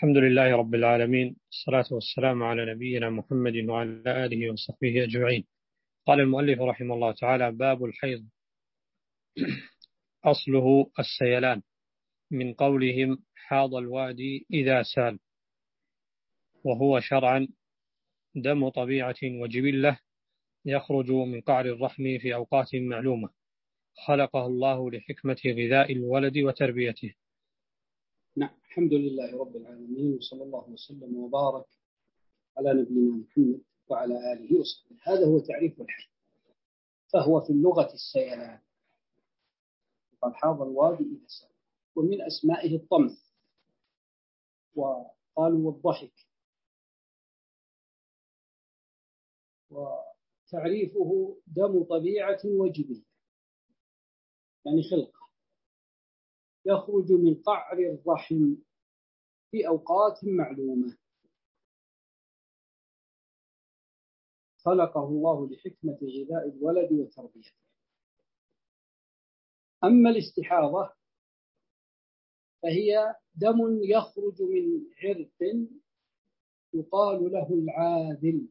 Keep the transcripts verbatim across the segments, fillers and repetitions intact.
الحمد لله رب العالمين، الصلاة والسلام على نبينا محمد وعلى آله وصحبه أجمعين. قال المؤلف رحمه الله تعالى: باب الحيض. أصله السيلان، من قولهم حاض الوادي إذا سال، وهو شرعا دم طبيعة وجبلة يخرج من قعر الرحم في أوقات معلومة، خلقه الله لحكمة غذاء الولد وتربيته. نعم، الحمد لله رب العالمين، وصلى الله وسلم وبارك على نبينا محمد وعلى آله وصحبه. هذا هو تعريف الحيض، فهو في اللغة السيلان، قد حاض الوادي إذا سال، ومن أسمائه الطمث، وقالوا والضحك. وتعريفه دم طبيعة وجبلة، يعني خلقة، يخرج من قعر الرحم في أوقات معلومة، خلقه الله لحكمة غذاء الولد وتربيته. أما الاستحاضة فهي دم يخرج من عرق يقال له العاذل،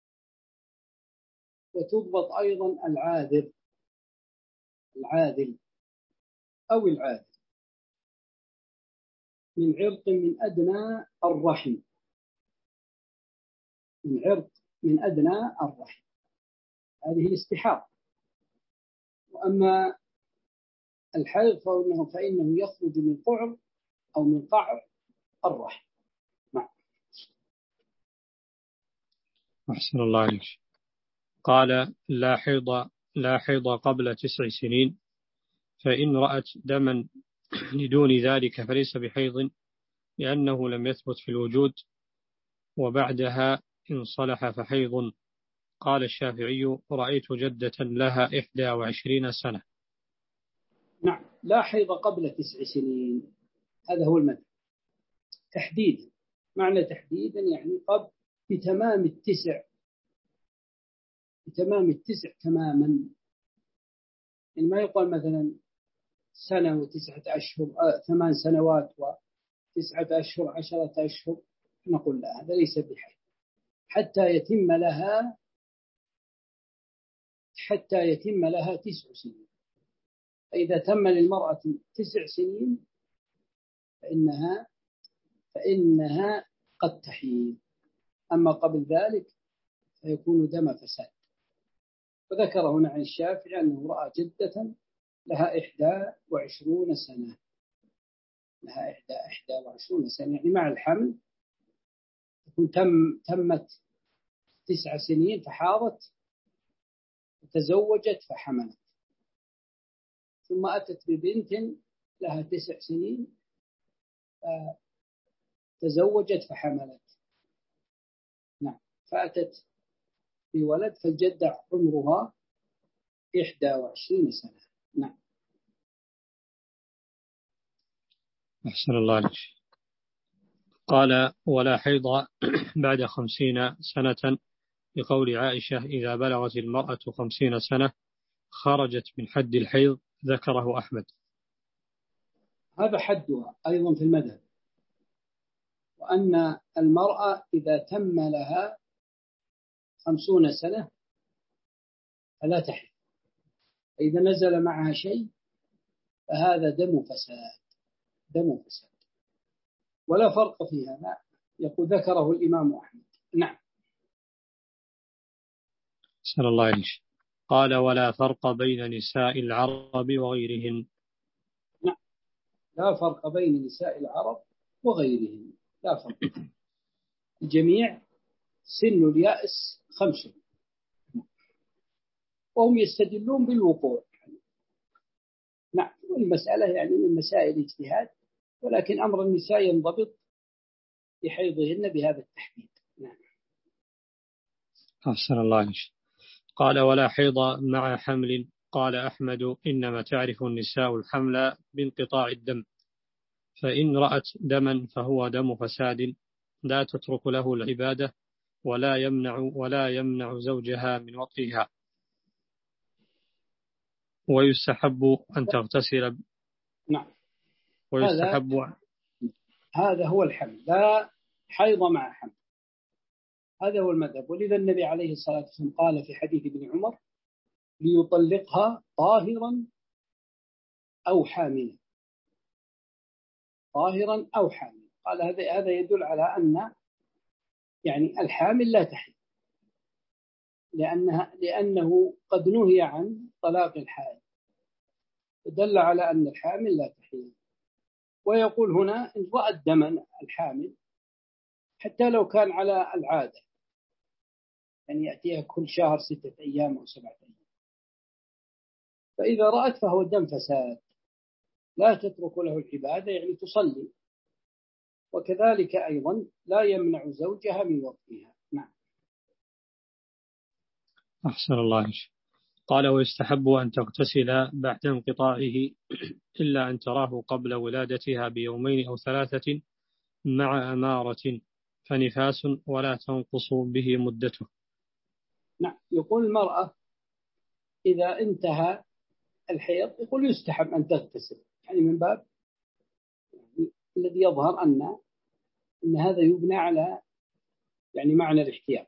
وتضبط أيضا العاذر، العاذل أو العاذل، من عرق من أدنى الرحم، من عرق من أدنى الرحم، هذه الاستحاضة. وأما الحيض فإنه, فإنه يخرج من قعر أو من قعر الرحم. نعم. أحسن الله عليك. قال: لا حيض لا حيض قبل تسع سنين، فإن رأت دما لدون ذلك فليس بحيض، لأنه لم يثبت في الوجود، وبعدها إن صلح فحيض. قال الشافعي: رأيت جدة لها إحدى وعشرين سنة. نعم، لا حيض قبل تسع سنين، هذا هو المذهب تحديدا. معنى تحديدا يعني قبل بتمام التسع، بتمام التسع تماما، يعني ما يقال مثلا سنة وتسعة أشهر، آه ثمان سنوات وتسعة أشهر عشرة أشهر، نقول لا، هذا ليس بحيض حتى يتم لها حتى يتم لها تسع سنين. فإذا تم للمرأة تسع سنين فإنها فإنها قد تحيض، أما قبل ذلك فيكون دم فساد. وذكر هنا عن الشافعي أنه رأى جدة لها إحدى وعشرون سنة، لها إحدى إحدى وعشرون سنة، يعني مع الحمل تكون تم تمت تسع سنين فحاضت وتزوجت فحملت، ثم أتت ببنت لها تسع سنين فتزوجت فحملت. نعم، فأتت بولد، فالجدة عمرها إحدى وعشرين سنة. نعم. أحسن الله عليك. قال: ولا حيض بعد خمسين سنة، لقول عائشة: إذا بلغت المرأة خمسين سنة خرجت من حد الحيض. ذكره أحمد. هذا حدها أيضا في المذهب، وأن المرأة إذا تم لها خمسون سنة فلا تحيض، إذا نزل معها شيء فهذا دم فساد، دم فساد، ولا فرق فيها. لا، يقول ذكره الإمام أحمد. نعم. أحسن الله عليك. قال: ولا فرق بين نساء العرب وغيرهن. نعم، لا فرق بين نساء العرب وغيرهن، لا فرق. الجميع سن اليأس خمسون، وهم يستدلون بالوقوع. نعم، والمسألة يعني من مسائل الاجتهاد، ولكن أمر النساء ينضبط بحيضهن بهذا التحديد. نعم. أحسن الله عليك. قال: ولا حيض مع حمل. قال أحمد: إنما تعرف النساء الحمل بانقطاع الدم، فإن رأت دما فهو دم فساد، لا تترك له العبادة، ولا يمنع ولا يمنع زوجها من وطئها، ويستحب أن تغتسل. نعم. ويستحب هذا هو الحمل، لا حيض مع حمل، هذا هو المذهب. ولذا النبي عليه الصلاة والسلام قال في حديث ابن عمر: ليطلقها طاهرا أو حاملا، طاهرا أو حاملا. قال هذا هذا يدل على أن يعني الحامل لا تحل، لأنها لأنه قد نهي عن طلاق الحائض، دل على أن الحامل لا تحل. ويقول هنا إن رأت دما الحامل حتى لو كان على العادة، يعني يأتيها كل شهر ستة أيام أو سبعة أيام، فإذا رأت فهو دم فساد، لا تترك له العبادة، يعني تصلي، وكذلك أيضا لا يمنع زوجها من وقتها. نعم. أحسن الله عليك. قال: ويستحب أن تغتسل بعد انقطاعه إلا أن تراه قبل ولادتها بيومين أو ثلاثة مع أمارة فنفاس ولا تنقص به مدته. نعم. يقول المرأة إذا انتهى الحيض يقول يستحب أن تغتسل، يعني من باب يعني الذي يظهر أن أن هذا يبنى على يعني معنى الاحتياط.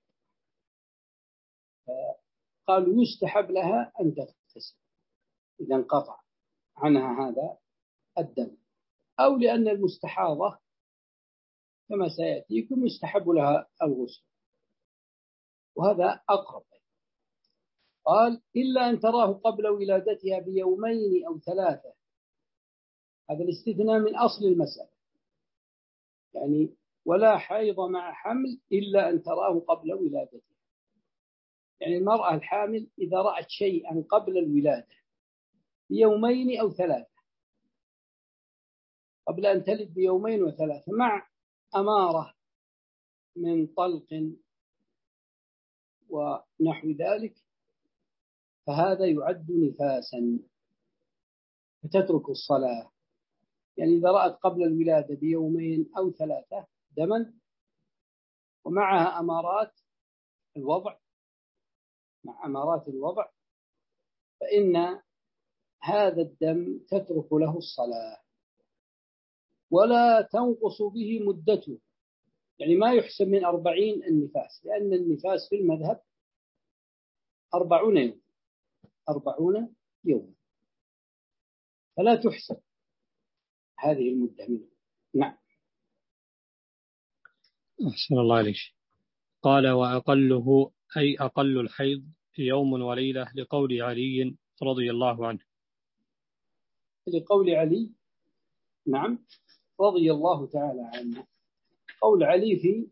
قالوا يستحب لها أن تغتسل إذا انقطع عنها هذا الدم، أو لأن المستحاضة كما سيأتيكم يستحب لها الغسل، وهذا أقرب. قال إلا أن تراه قبل ولادتها بيومين أو ثلاثة، هذا الاستثناء من أصل المسألة، يعني ولا حيض مع حمل إلا أن تراه قبل ولادتها. يعني المرأة الحامل إذا رأت شيئا قبل الولادة بيومين أو ثلاثة، قبل أن تلد بيومين وثلاثة، مع أمارة من طلق ونحو ذلك، فهذا يعد نفاسا فتترك الصلاة. يعني إذا رأت قبل الولادة بيومين أو ثلاثة دما ومعها أمارات الوضع، مع أمارات الوضع، فإن هذا الدم تترك له الصلاة ولا تنقص به مدته، يعني ما يحسب من أربعين النفاس، لأن النفاس في المذهب أربعون يوم، أربعون يوم، فلا تحسب هذه المدة منه. نعم. أحسن الله عليك. قال: وأقله أي أقل الحيض يوم وليلة، لقول علي رضي الله عنه. لقول علي، نعم، رضي الله تعالى عنه. قول علي في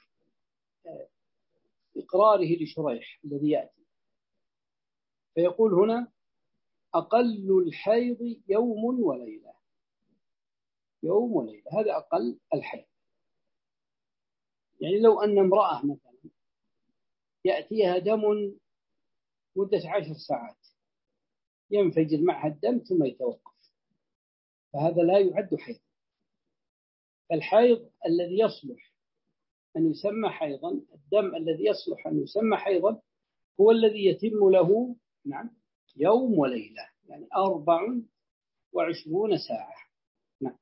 إقراره لشريح الذي يأتي، فيقول هنا: أقل الحيض يوم وليلة، يوم وليلة، هذا أقل الحيض. يعني لو أن امرأة مثلا يأتيها دم مدة عشر ساعات ينفجر معها الدم ثم يتوقف، فهذا لا يعد حيض. الحيض الذي يصلح أن يسمى حيضا، الدم الذي يصلح أن يسمى حيضا هو الذي يتم له نعم يوم وليلة، يعني أربع وعشرون ساعة. نعم.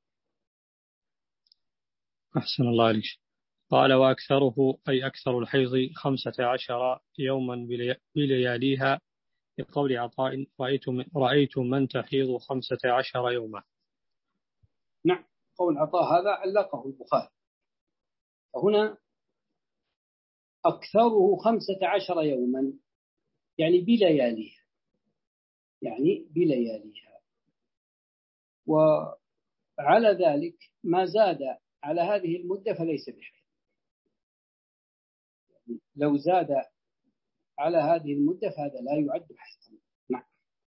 أحسن الله عليك. قال: وأكثره أي أكثر الحيض خمسة عشر يوما بلياليها، لقول عطاء: رأيت من, رأيت من تحيض خمسة عشر يوما. نعم. قول عطاء هذا علقه البخاري، فهنا أكثره خمسة عشر يوما يعني بلياليها، يعني بلياليها. وعلى ذلك ما زاد على هذه المدة فليس بحيض، يعني لو زاد على هذه المدة فهذا لا يعد حيضا. نعم.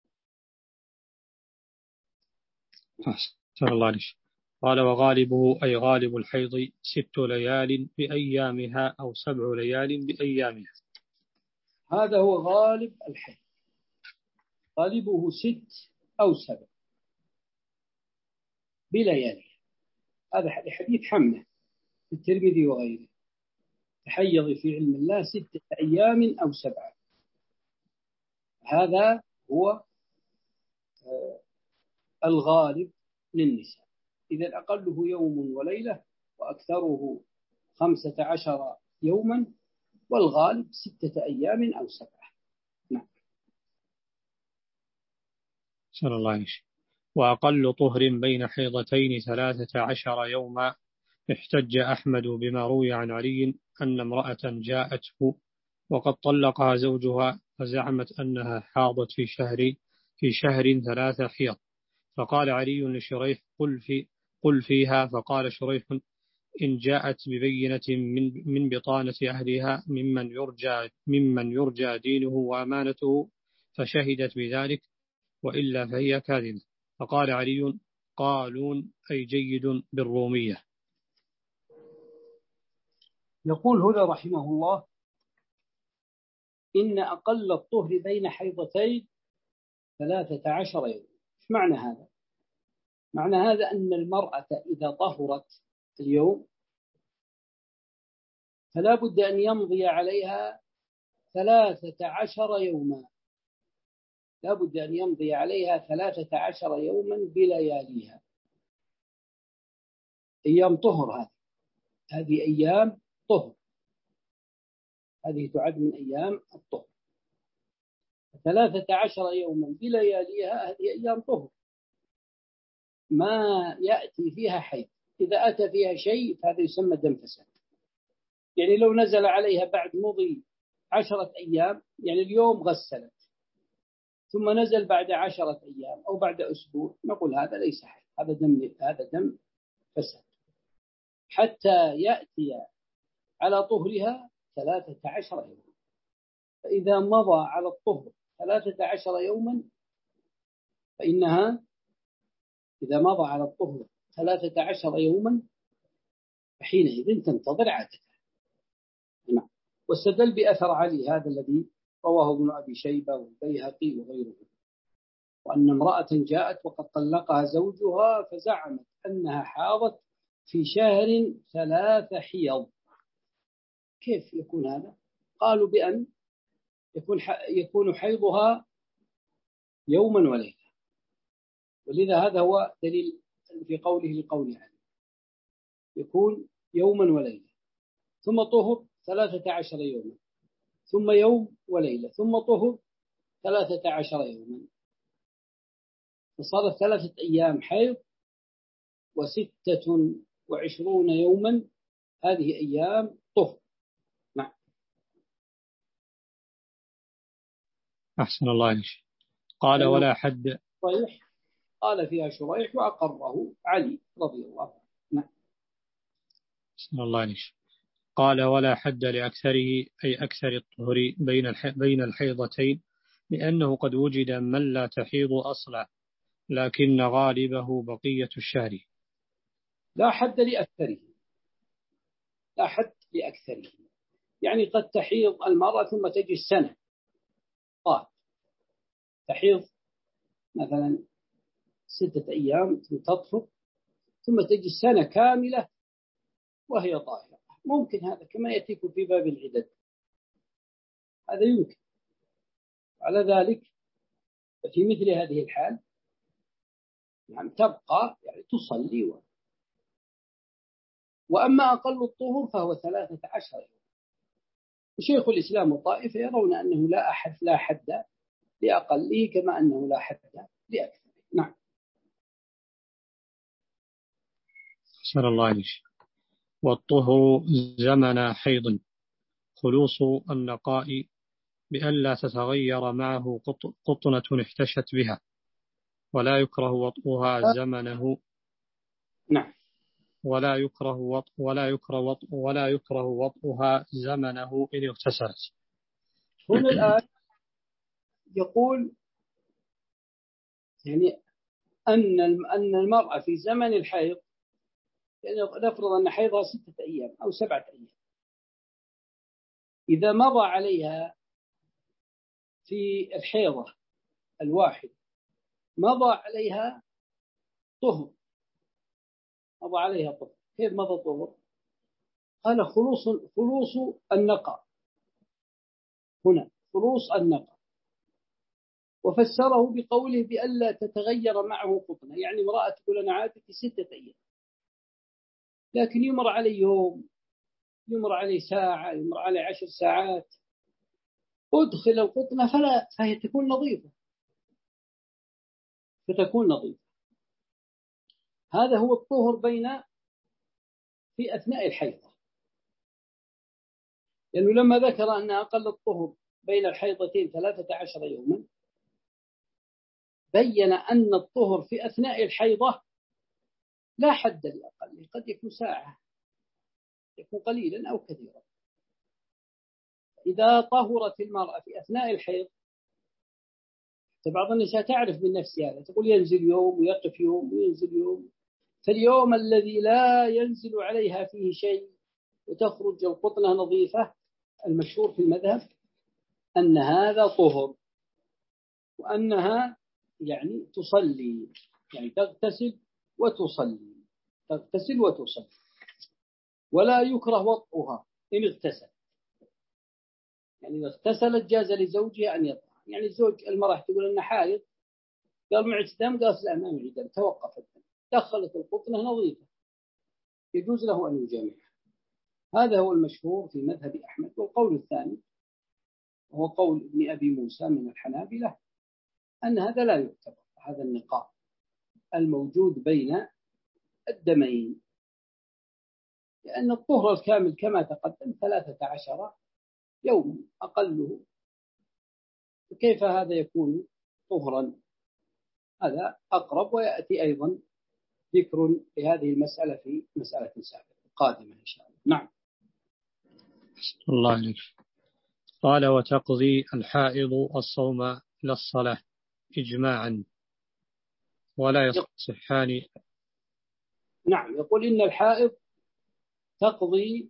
أحسن الله عليك. قال: وغالبه أي غالب الحيض ست ليال بأيامها أو سبع ليال بأيامها. هذا هو غالب الحيض، غالبه ست أو سبع بليالي. هذا حديث حمنة في الترمذي وغيره: تحيضي في علم الله ستة أيام أو سبعة. هذا هو الغالب للنساء. إذا أقله يوم وليلة وأكثره خمسة عشر يوما، والغالب ستة أيام أو سبعة. نعم. صلى الله عليه وسلم. وأقل طهر بين حيضتين ثلاثة عشر يوما. احتج أحمد بما روي عن علي أن امرأة جاءته وقد طلقها زوجها فزعمت أنها حاضت في شهر في شهر ثلاث حيض، فقال علي لشريح قل في قل فيها، فقال شريح إن جاءت ببينة من من بطانة أهلها ممن يرجى ممن يرجى دينه وأمانته فشهدت بذلك، وإلا فهي كاذبة. فقال علي قالون أي جيد بالرومية. يقول هنا رحمه الله إن أقل الطهر بين حيضتين ثلاثة عشر يوم. إيش معنى هذا؟ معنى هذا أن المرأة إذا طهرت اليوم فلا بد أن يمضي عليها ثلاثة عشر يوما، لا بد أن يمضي عليها ثلاثة عشر يوما بلياليها. أيام طهر هذه هذه أيام طهر، هذه تعد من أيام الطهر. ثلاثة عشر يوما بلياليها هذه أيام طهر ما يأتي فيها حيض. إذا أتى فيها شيء فهذا يسمى دم فساد. يعني لو نزل عليها بعد مضي عشرة أيام، يعني اليوم غسلت ثم نزل بعد عشرة أيام أو بعد أسبوع، نقول هذا ليس حيض، هذا دم هذا دم فساد، حتى يأتي على طهرها ثلاثة عشر يوما. فإذا مضى على الطهر ثلاثة عشر يوما فإنها إذا مضى على الطهر ثلاثة عشر يوما فحينئذ تنتظر عادتها. نعم. واستدل بأثر علي هذا الذي رواه ابن أبي شيبة والبيهقي وغيره، وأن امرأة جاءت وقد طلقها زوجها فزعمت أنها حاضت في شهر ثلاث حيض. كيف يكون هذا؟ قالوا بأن يكون يكون حيضها يوما وليلة، ولذا هذا هو دليل في قوله لقول علي يكون يوما وليلة، ثم طهر ثلاثة عشر يوما، ثم يوم وليلة، ثم طهر ثلاثة عشر يوما، فصارت ثلاثة أيام حيض وستة وعشرون يوما هذه أيام طهر. نعم. أحسن الله عليك. قال ولا حد. شريح قال فيها شريح وأقره علي رضي الله عنه. نعم. أحسن الله عليك. قال ولا حد لأكثره أي أكثر الطهر بين بين الحيضتين، لأنه قد وجد من لا تحيض أصلا لكن غالبه بقية الشهر. لا حد لأكثره، لا حد لأكثره، يعني قد تحيض المرأة ثم تجي السنة طاهر، تحيض مثلا ستة أيام ثم تطهر ثم تجي السنة كاملة وهي طاهرة. ممكن هذا كما يأتيكم في باب العدد، هذا يمكن. على ذلك في مثل هذه الحال يعني تبقى يعني تصلي و... وأما أقل الطهور فهو ثلاثة عشر يوم. وشيخ الإسلام وطائفة يرون أنه لا أحد لا حد لأقله كما أنه لا حد لأكثره. نعم. أحسن الله عليك. والطهر زمن حيض خلوص النقاء بألا تتغير معه قطنة احتشت بها، ولا يكره وطئها زمنه. نعم. ولا يكره وطء ولا يكره وطء ولا يكره وطئها زمنه إن اغتسلت. هنا الآن يقول يعني أن أن المرأة في زمن الحيض، يعني نفرض أن حيضها ستة أيام أو سبعة أيام، إذا مضى عليها في الحيضة الواحد مضى عليها طهر، مضى عليها طهر. كيف مضى طهر؟ قال خلوص خلوص النقاء، هنا خلوص النقاء، وفسره بقوله بألا تتغير معه قطنة. يعني امرأة تقول أنا عادتي ستة أيام، لكن يمر عليه يوم، يمر عليه ساعة، يمر عليه عشر ساعات، أدخل القطنة فلا فهي تكون نظيفة، فتكون نظيفة. هذا هو الطهر بين في أثناء الحيضة، لأنه لما ذكر أن أقل الطهر بين الحيضتين ثلاثة عشر يوما، بين أن الطهر في أثناء الحيضة لا حد للأقل، قد يكون ساعة، يكون قليلا أو كثيرا. إذا طهرت المرأة في أثناء الحيض، بعض النساء تعرف من نفسها هذا، تقول ينزل يوم ويقف يوم وينزل يوم، فاليوم الذي لا ينزل عليها فيه شيء وتخرج القطنة نظيفة، المشهور في المذهب أن هذا طهر، وأنها يعني تصلي، يعني تغتسل وتصلي، تغتسل وتصلي، ولا يكره وطئها إن اغتسل. يعني إذا اغتسلت جاز لزوجها أن يطهر. يعني الزوج المرأة تقول أنها حائض، قال معك دم، قال لا ما معي دم، توقف الدم، دخلت القطنة نظيفة، يجوز له أن يجامعها. هذا هو المشهور في مذهب أحمد. والقول الثاني هو قول ابن أبي موسى من الحنابلة، أن هذا لا يعتبر، هذا النقاء الموجود بين الدمين، لأن الطهر الكامل كما تقدم ثلاثة عشر يوما أقله، فكيف هذا يكون طهرا؟ هذا أقرب، ويأتي أيضا ذكر لهذه المسألة في مسألة سابقة قادمة إن شاء الله. نعم. الله عليك. قال وتقضي الحائض الصوم لا الصلاة إجماعا ولا يصحان. نعم، يقول إن الحائض تقضي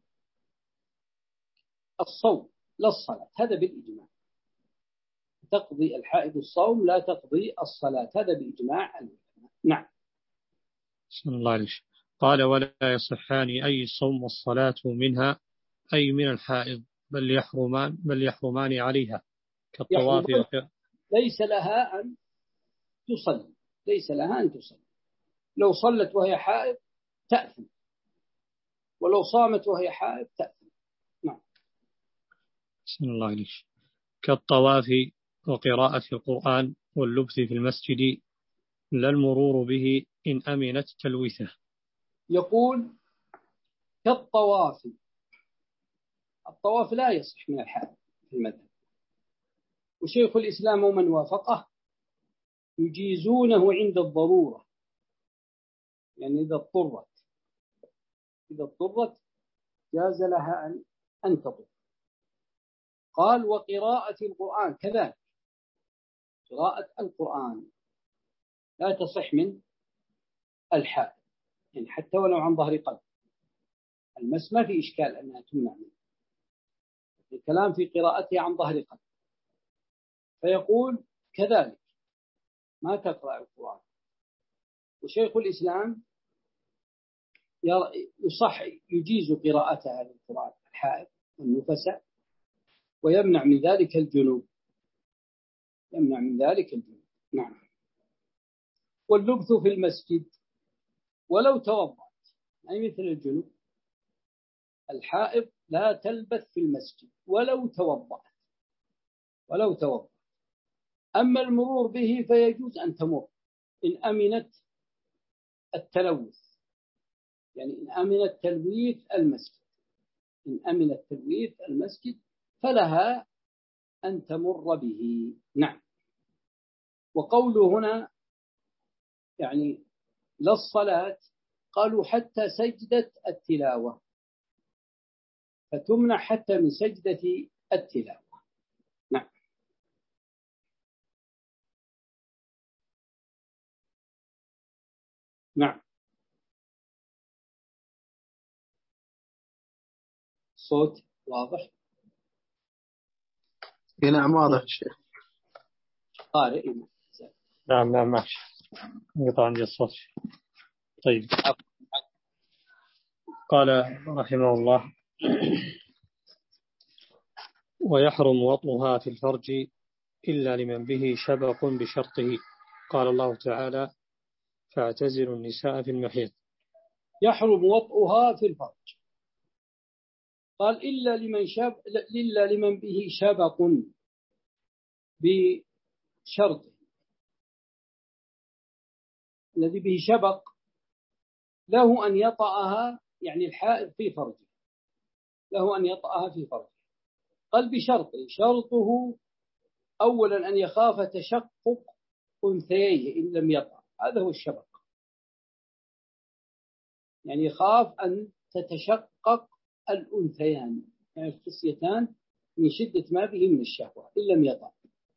الصوم لا الصلاة، هذا بالإجماع. تقضي الحائض الصوم لا تقضي الصلاة، هذا بإجماع العلماء. نعم. بسم الله عليك. قال ولا يصحان أي الصوم والصلاة منها أي من الحائض، بل يحرمان بل يحرمان عليها كالطواف. ليس لها أن تصلي، ليس لها أن تصلي. لو صلت وهي حائض تأثم، ولو صامت وهي حائض تأثم. نعم. بسم الله عليك. كالطواف وقراءة القرآن واللبث في المسجد لا المرور به إن أمنت تلويثه. يقول كالطواف، الطواف لا يصح من الحائض في المذهب، وشيخ الإسلام ومن وافقه يجيزونه عند الضرورة، يعني إذا اضطرت، إذا اضطرت جاز لها أن أن تطوف. قال وقراءة القرآن كذلك، قراءة القرآن لا تصح من الحائض، يعني حتى ولو عن ظهر قلب. المس ما في إشكال أنها تمنع منه، الكلام في قراءتها عن ظهر قلب. فيقول كذلك ما تقرأ القرآن. وشيخ الإسلام يصح يجيز قراءتها للقرآن الحائض والنفساء، ويمنع من ذلك الجنوب، يمنع من ذلك الجنوب. نعم. واللبث في المسجد ولو توضأت، أي مثل الجنوب، الحائض لا تلبث في المسجد ولو توضأت، ولو توضأت. أما المرور به فيجوز أن تمر إن أمنت التلوث، يعني إن أمنت تلويث المسجد، إن أمنت تلويث المسجد فلها أن تمر به. نعم. وقوله هنا يعني لا الصلاة، قالوا حتى سجدة التلاوة، فتمنع حتى من سجدة التلاوة. نعم. نعم. صوت واضح؟ نعم واضح الشيخ. قارئ. نعم نعم ماشي، انقطع عندي الصوت. طيب. قال رحمه الله ويحرم وطئها في الفرج إلا لمن به شبق بشرطه. قال الله تعالى فاعتزلوا النساء في المحيض. يحرم وطئها في الفرج. قال إلا لمن شاب إلا لمن به شبق بشرط، الذي به شبق له أن يطأها، يعني الحائض في فرجه له أن يطأها في فرجه. قال بشرط، شرطه أولا أن يخاف تشقق أنثيه إن لم يطأ، هذا هو الشبق، يعني يخاف أن تتشقق الأنثيان، يعني الخصيتان من شدة ما به من الشهوة إن لم يطأ.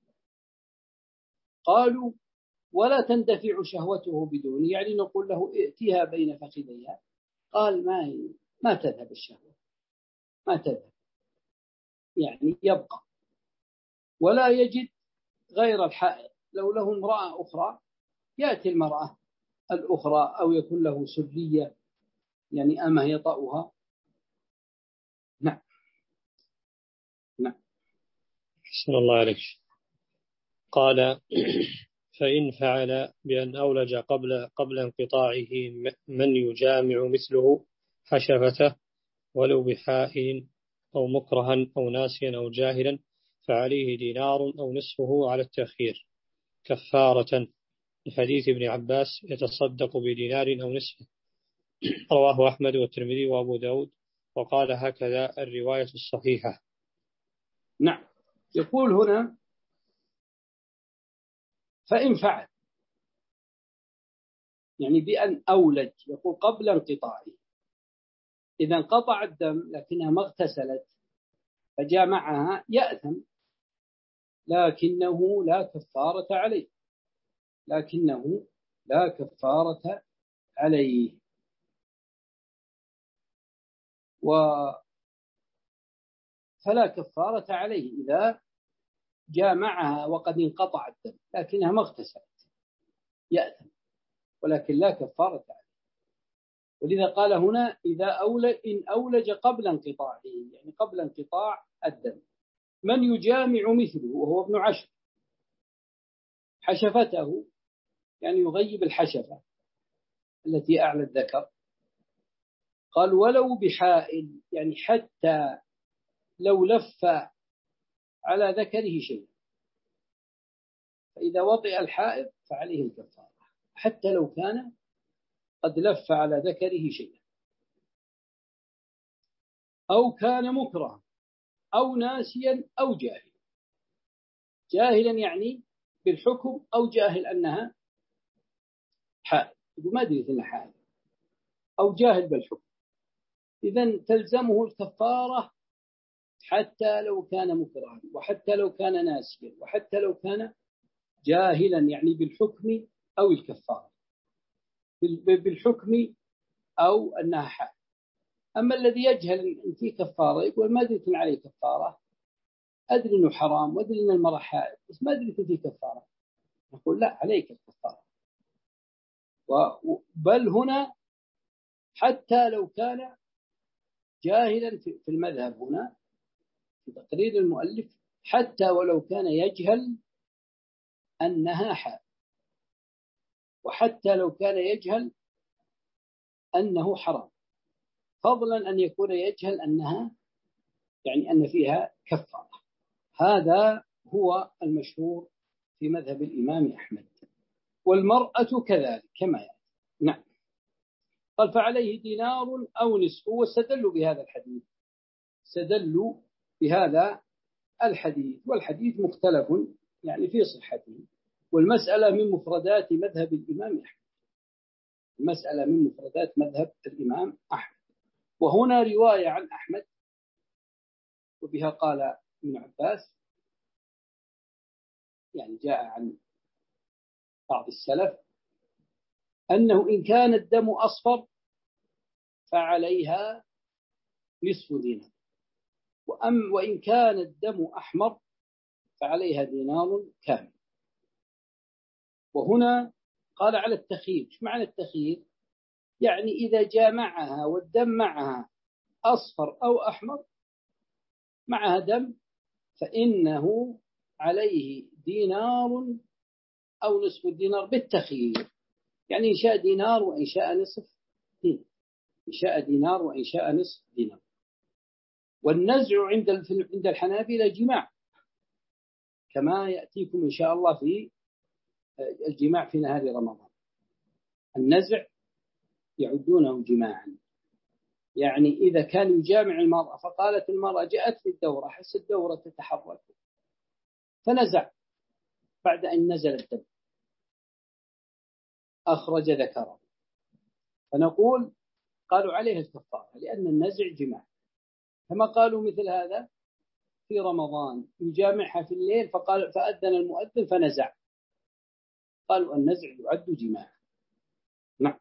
قالوا ولا تندفع شهوته بدون، يعني نقول له ائتها بين فخذيها، قال ما هي ما تذهب الشهوة، ما تذهب، يعني يبقى. ولا يجد غير الحائض، لو له امرأة أخرى يأتي المرأة الأخرى، أو يكون له سرية يعني أما يطأها. نعم نعم. أحسن الله عليك. قال فإن فعل بأن أولج قبل قبل انقطاعه من يجامع مثله حشفته ولو بحائل أو مكرها أو ناسيا أو جاهلا فعليه دينار أو نصفه على التأخير كفارة لحديث ابن عباس يتصدق بدينار أو نصفه، رواه أحمد والترمذي وأبو داود، وقال هكذا الرواية الصحيحة. نعم. يقول هنا فإن فعل، يعني بأن أولج، يقول قبل انقطاعه، إذا انقطع الدم لكنها ما اغتسلت فجامعها يأثم، لكنه لا كفارة عليه، لكنه لا كفارة عليه. و فلا كفارة عليه إذا جامعها وقد انقطع الدم لكنها ما اغتسلت، يأثم ولكن لا كفارة عليه. ولذا قال هنا إذا أولج إن أولج قبل انقطاعه، يعني قبل انقطاع الدم. من يجامع مثله وهو ابن عشر، حشفته يعني يغيب الحشفة التي أعلى الذكر. قال ولو بحائل، يعني حتى لو لف على ذكره شيء، فإذا وطئ الحائض فعليه الكفارة حتى لو كان قد لف على ذكره شيء، أو كان مكرها أو ناسيا أو جاهلا. جاهلا يعني بالحكم، أو جاهل أنها حائض، ما أدري أنها حائض، أو جاهل بالحكم، إذن تلزمه الكفارة حتى لو كان مكرها، وحتى لو كان ناسيا، وحتى لو كان جاهلا، يعني بالحكم أو الكفارة، بالحكم أو أنها حائض. أما الذي يجهل أن فيه كفارة يقول ما أدري أن عليه كفارة، أدري أنه حرام وأدري أن المرأة حائض بس ما أدري أن فيه كفارة، نقول لا عليك الكفارة. بل هنا حتى لو كان جاهلا في المذهب، هنا في تقرير المؤلف حتى ولو كان يجهل أنها حائض، وحتى لو كان يجهل أنه حرام، فضلا أن يكون يجهل أنها يعني أن فيها كفارة. هذا هو المشهور في مذهب الإمام أحمد. والمرأة كذلك كما يعني. نعم. قال فعليه دينار أو نصف، واستدلوا بهذا الحديث، استدلوا بهذا الحديث، والحديث مختلف يعني في صحته، والمسألة من مفردات مذهب الإمام أحمد، المسألة من مفردات مذهب الإمام أحمد. وهنا رواية عن أحمد وبها قال ابن عباس، يعني جاء عن بعض السلف أنه إن كان الدم أصفر فعليها نصف دينار، وأم وإن كان الدم أحمر فعليها دينار كامل. وهنا قال على التخيير. ايش معنى التخيير؟ يعني إذا جامعها والدم معها أصفر أو أحمر، معها دم، فإنه عليه دينار أو نصف الدينار بالتخيير، يعني إن شاء دينار وإن شاء نصف دينار. إن شاء دينار وإن شاء نصف دينار. والنزع عند عند الحنابلة جماع، كما يأتيكم إن شاء الله في الجماع في نهار رمضان. النزع يعدونه جماعا، يعني إذا كان يجامع المرأة فقالت المرأة جاءت في الدورة، حس الدورة تتحرك فنزع بعد أن نزل الدم أخرج ذكره، فنقول قالوا عليه الكفارة لأن النزع جماع. كما قالوا مثل هذا في رمضان يجامعها في الليل فقال فأذن المؤذن فنزع، قالوا النزع يعد جماع. نعم.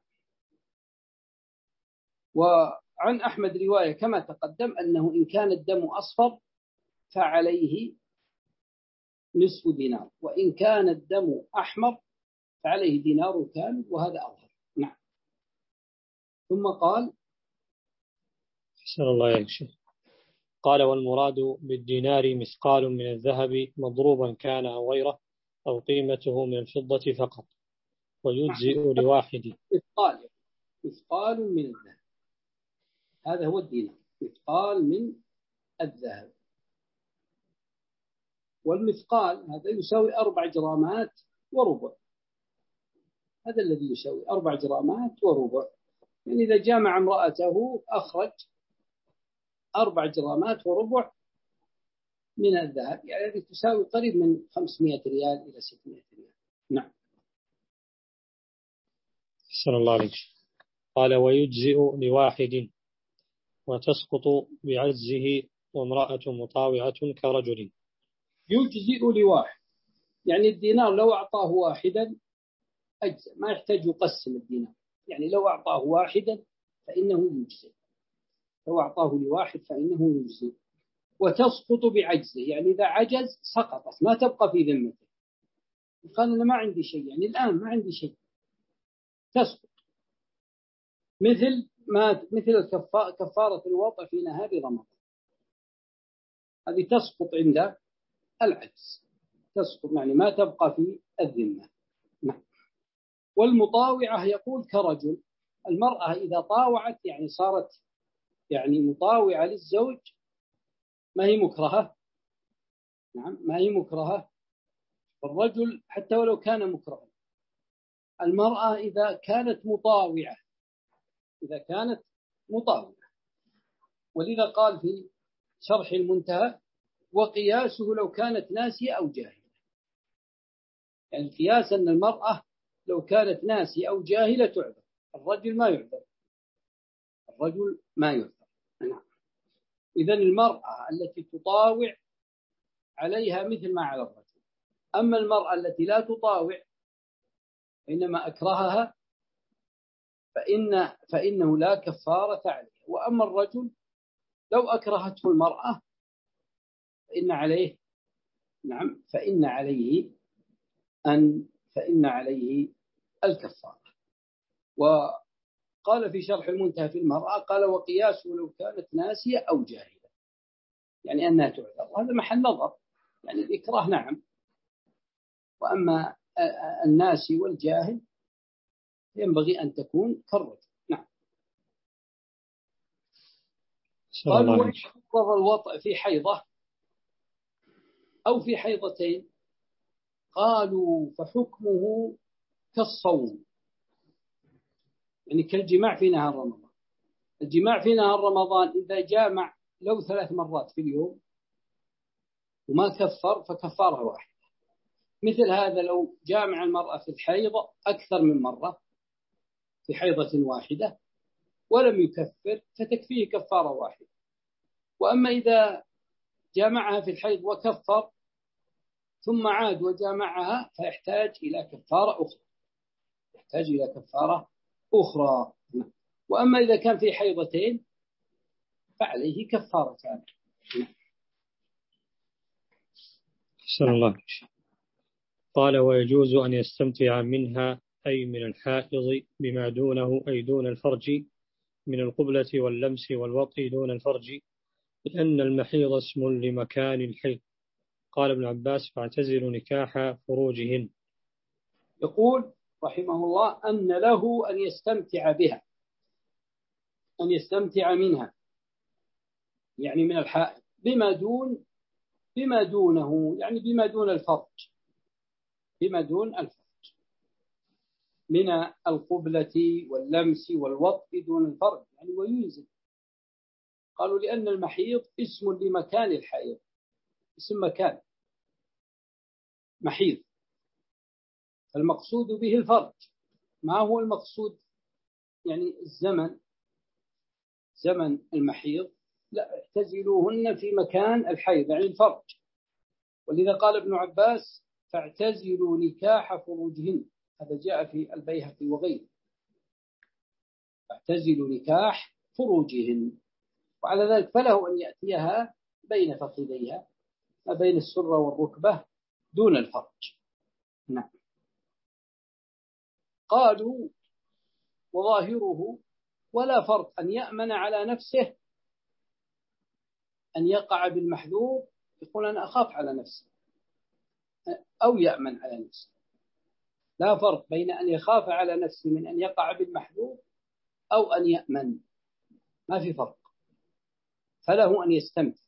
وعن أحمد رواية كما تقدم أنه إن كان الدم أصفر فعليه نصف دينار، وإن كان الدم أحمر فعليه دينار كامل، وهذا أظهر. نعم. ثم قال أحسن الله يا شيخ. قال والمراد بالدينار مثقال من الذهب مضروبا كان أو غيره، أو قيمته من الفضة فقط، ويجزئ لواحد. مثقال مثقال من الذهب، هذا هو الدينار، مثقال من الذهب. والمثقال هذا يساوي أربع جرامات وربع، هذا الذي يساوي أربع جرامات وربع. يعني إذا جامع امرأته أخرج أربع جرامات وربع من الذهب، يعني هذه تساوي قريب من خمسمائة ريال إلى ستمائة ريال. نعم. أحسن الله عليك. قال ويجزئ لواحد، وتسقط بعجزه وامرأة مطاوعة كرجل. يجزئ لواحد، يعني الدينار لو أعطاه واحدا أجزأ، ما يحتاج يقسم الدينار، يعني لو أعطاه واحدا فإنه يجزئ، لو أعطاه لواحد فإنه يجزئ. وتسقط بعجزه، يعني إذا عجز سقطت ما تبقى في ذمته، قال أنا ما عندي شيء، يعني الآن ما عندي شيء، تسقط. مثل ما مثل كفارة الوضع في نهار رمضان، هذه تسقط عند العجز، تسقط يعني ما تبقى في الذمة. نعم. والمطاوعة يقول كرجل، المرأة إذا طاوعت يعني صارت يعني مطاوعة للزوج، ما هي مكرهة. نعم، ما هي مكرهة. الرجل حتى ولو كان مكرها، المرأة إذا كانت مطاوعة، إذا كانت مطاوعة. ولذا قال في شرح المنتهى وقياسه لو كانت ناسية أو جاهلة، يعني القياس أن المرأة لو كانت ناسية أو جاهلة تعذر، الرجل ما يعذر، الرجل ما يعذر. إذن المرأة التي تطاوع عليها مثل ما على الرجل، أما المرأة التي لا تطاوع إنما أكرهها فإن فإنه لا كفارة عليه. وأما الرجل لو أكرهته المرأة فإن عليه نعم فإن عليه أن فإن عليه الكفارة. وقال في شرح المنتهى في المرأة قال وقياسه لو كانت ناسية أو جاهلة، يعني أنها تعذر، وهذا محل نظر، يعني الإكراه نعم، وأما الناسي والجاهل ينبغي أن تكون كالرجل. نعم. قالوا وإن حضر الوطء في حيضة أو في حيضتين قالوا فحكمه كالصوم، يعني كالجماع في نهار رمضان. الجماع في نهار رمضان إذا جامع لو ثلاث مرات في اليوم وما كفر فكفارة واحدة. مثل هذا لو جامع المرأة في الحيضة أكثر من مرة في حيضة واحدة ولم يكفر فتكفيه كفارة واحدة. وأما إذا جامعها في الحيض وكفر ثم عاد وجامعها فيحتاج إلى كفارة أخرى، يحتاج إلى كفارة أخرى. وأما إذا كان في حيضتين فعليه كفارتان. أحسن الله. قال ويجوز أن يستمتع منها أي من الحائض بما دونه أي دون الفرج من القبلة واللمس والوطء دون الفرج، لأن المحيض اسم لمكان الحيض. قال ابن عباس فاعتزلوا نكاح فروجهن. يقول رحمه الله أن له أن يستمتع بها أن يستمتع منها، يعني من الحائض، بما دون بما دونه، يعني بما دون الفرج، بما دون الفرج من القبلة واللمس والوطء دون الفرج، يعني وينزل. قالوا لأن المحيض اسم لمكان الحيض، اسم مكان محيض، المقصود به الفرج. ما هو المقصود يعني الزمن، زمن المحيض؟ لا، اعتزلوهن في مكان الحيض يعني الفرج. ولذا قال ابن عباس فاعتزلوا نكاح فروجهن، هذا جاء في البيهقي وغيره، فاعتزلوا نكاح فروجهن. وعلى ذلك فله أن يأتيها بين فخذيها، ما بين السرة والركبة دون الفرج. نعم. قالوا وظاهره ولا فرق أن يأمن على نفسه أن يقع بالمحذور، يقول أنا أخاف على نفسي، أو يأمن على نفسه. لا فرق بين أن يخاف على نفسه من أن يقع بالمحذور أو أن يأمن، ما في فرق، فله أن يستمتع.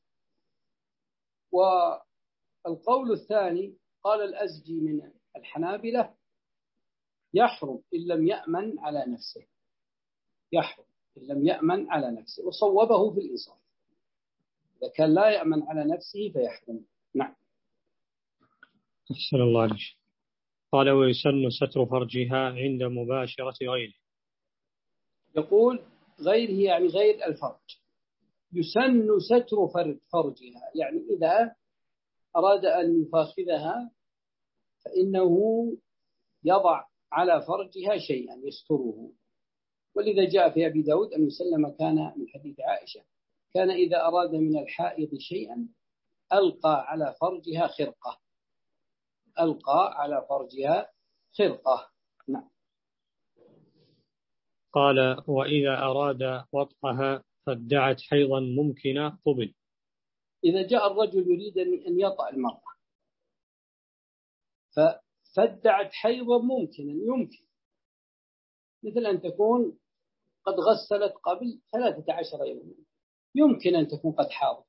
والقول الثاني قال الأزجي من الحنابلة يحرم إن لم يأمن على نفسه، يحرم إن لم يأمن على نفسه، وصوبه في الإنصاف، إذا كان لا يأمن على نفسه فيحرم. نعم. أحسن الله عليك. قال ويسن ستر فرجها عند مباشرة غيره. يقول غيره يعني غير الفرج. يسن ستر فرجها، يعني إذا أراد أن يفاخذها فإنه يضع على فرجها شيئا يستره. ولذا جاء في أبي داود أن يسلم كان من حديث عائشة كان إذا أراد من الحائض شيئا ألقى على فرجها خرقة، ألقى على فرجها خرقة. نعم. قال وإذا أراد وطئها فادعت حيضا ممكن قبل. إذا جاء الرجل يريد أن يطأ المرأة فادعت حيضا ممكنا، يمكن، مثل أن تكون قد غسلت قبل ثلاثة عشر يوما، يمكن أن تكون قد حاضت،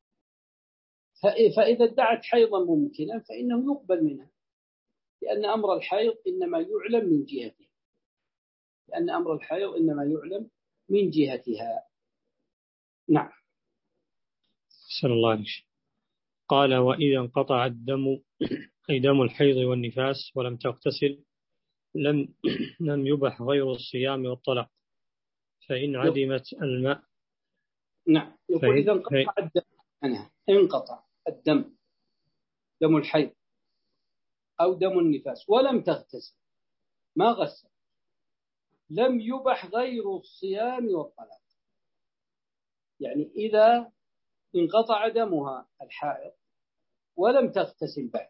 فإذا ادعت حيضا ممكنا فإنه يقبل منها، لأن أمر الحيض إنما يعلم من جهته، لأن أمر الحيض إنما يعلم من جهتها. نعم. صلى الله عليه وسلم. قال وإذا انقطع الدم أي دم الحيض والنفاس ولم تغتسل لم لم يبح غير الصيام والطلاق، فإن عدمت الماء. نعم. يقول إذا انقطع الدم، أنا انقطع الدم، دم الحيض أو دم النفاس ولم تغتسل، ما غسل، لم يبح غير الصيام والطلاق. يعني إذا انقطع دمها الحائض ولم تغتسل بعد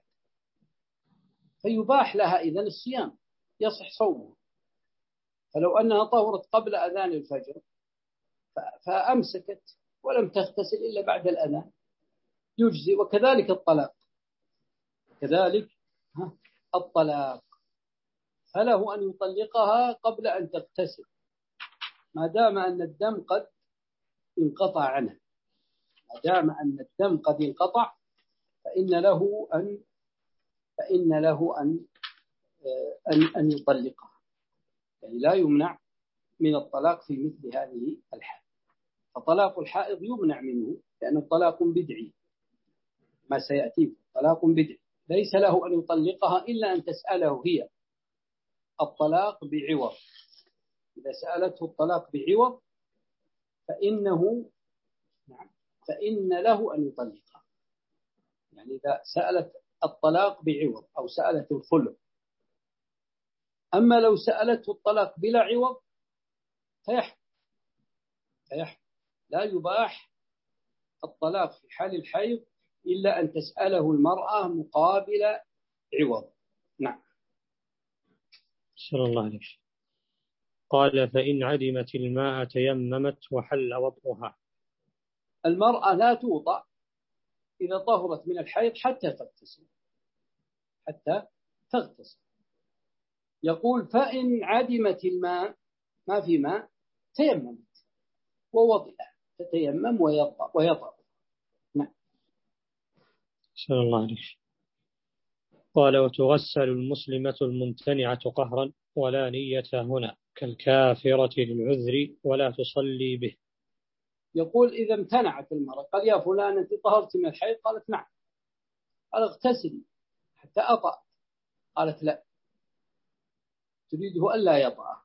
فيباح لها إذن الصيام، يصح صومه. فلو أنها طهرت قبل أذان الفجر فأمسكت ولم تغتسل إلا بعد الأذان يجزي. وكذلك الطلاق، كذلك الطلاق فله أن يطلقها قبل أن تغتسل ما دام أن الدم قد انقطع عنها، ما دام أن الدم قد انقطع فإن له أن فإن له أن أن أن يطلقها، يعني لا يمنع من الطلاق في مثل هذه الحال. فطلاق الحائض يمنع منه لأنه طلاق بدعي، ما سيأتي طلاق بدعي، ليس له أن يطلقها إلا أن تسأله هي الطلاق بعوض. إذا سألته الطلاق بعوض فإنه نعم فإن له أن يطلقها، يعني إذا سألت الطلاق بعوض أو سألت الخلع. أما لو سألته الطلاق بلا عوض فيحرم، فيحرم، لا يباح الطلاق في حال الحيض إلا أن تسأله المرأة مقابل عوض. نعم. صلى الله عليه وسلم. قال فإن عدمت الماء تيممت وحل وطئها. المرأة لا توطأ إذا طهرت من الحيض حتى تغتسل، حتى تغتسل. يقول فإن عدمت الماء، ما في ماء، تيممت، ووضع تتيمم ويطأ. نعم. صلى الله عليه وسلم. قال وتغسل المسلمة الممتنعة قهرا ولا نية هنا كالكافرة للعذر ولا تصلي به. يقول إذا امتنعت المرأة، قال يا فلان أنت طهرت من الحيض؟ قالت نعم. قال اغتسلي حتى أطأ، قالت لا، تريده ألا يطأ،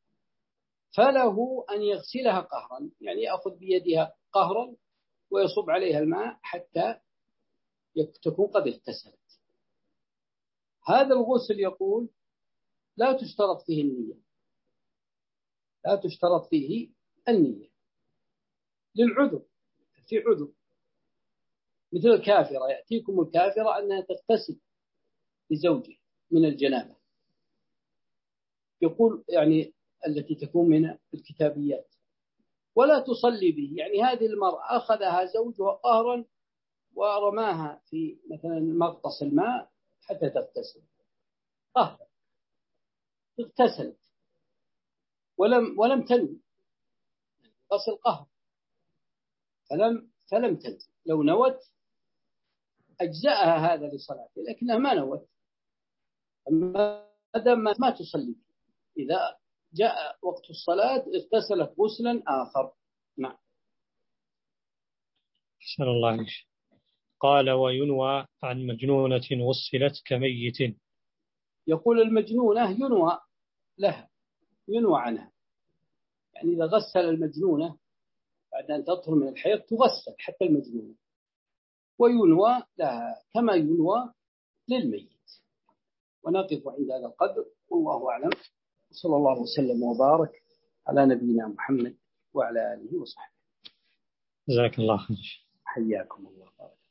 فله أن يغسلها قهرا، يعني يأخذ بيدها قهرا ويصب عليها الماء حتى تكون قد اغتسلت. هذا الغسل يقول لا تشترط فيه النية، لا تشترط فيه النية للعذر، في عذر مثل الكافرة، يأتيكم الكافرة أنها تغتسل لزوجه من الجنابة، يقول يعني التي تكون من الكتابيات، ولا تصلي به، يعني هذه المرأة أخذها زوجها قهرا ورماها في مثلا مغطس الماء حتى تغتسل قهرا، اغتسلت ولم ولم تنوي غسل قهر، فلم فلم تلزم، لو نوت أجزأها هذا لصلاته، لكنها ما نوت، ما ما تصلي. إذا جاء وقت الصلاة اغتسلت غسلا آخر. نعم. صلى الله عليه وسلم. قال وينوى عن مجنونة غسلت كميت. يقول المجنونة ينوى لها، ينوى عنها، يعني إذا غسل المجنونة بعد أن تطهر من الحيض تغسل حتى المجنونة، وينوى لها كما ينوى للميت. ونقف عند هذا القدر، والله أعلم، صلى الله وسلم وبارك على نبينا محمد وعلى آله وصحبه. جزاك الله خير. حياكم الله.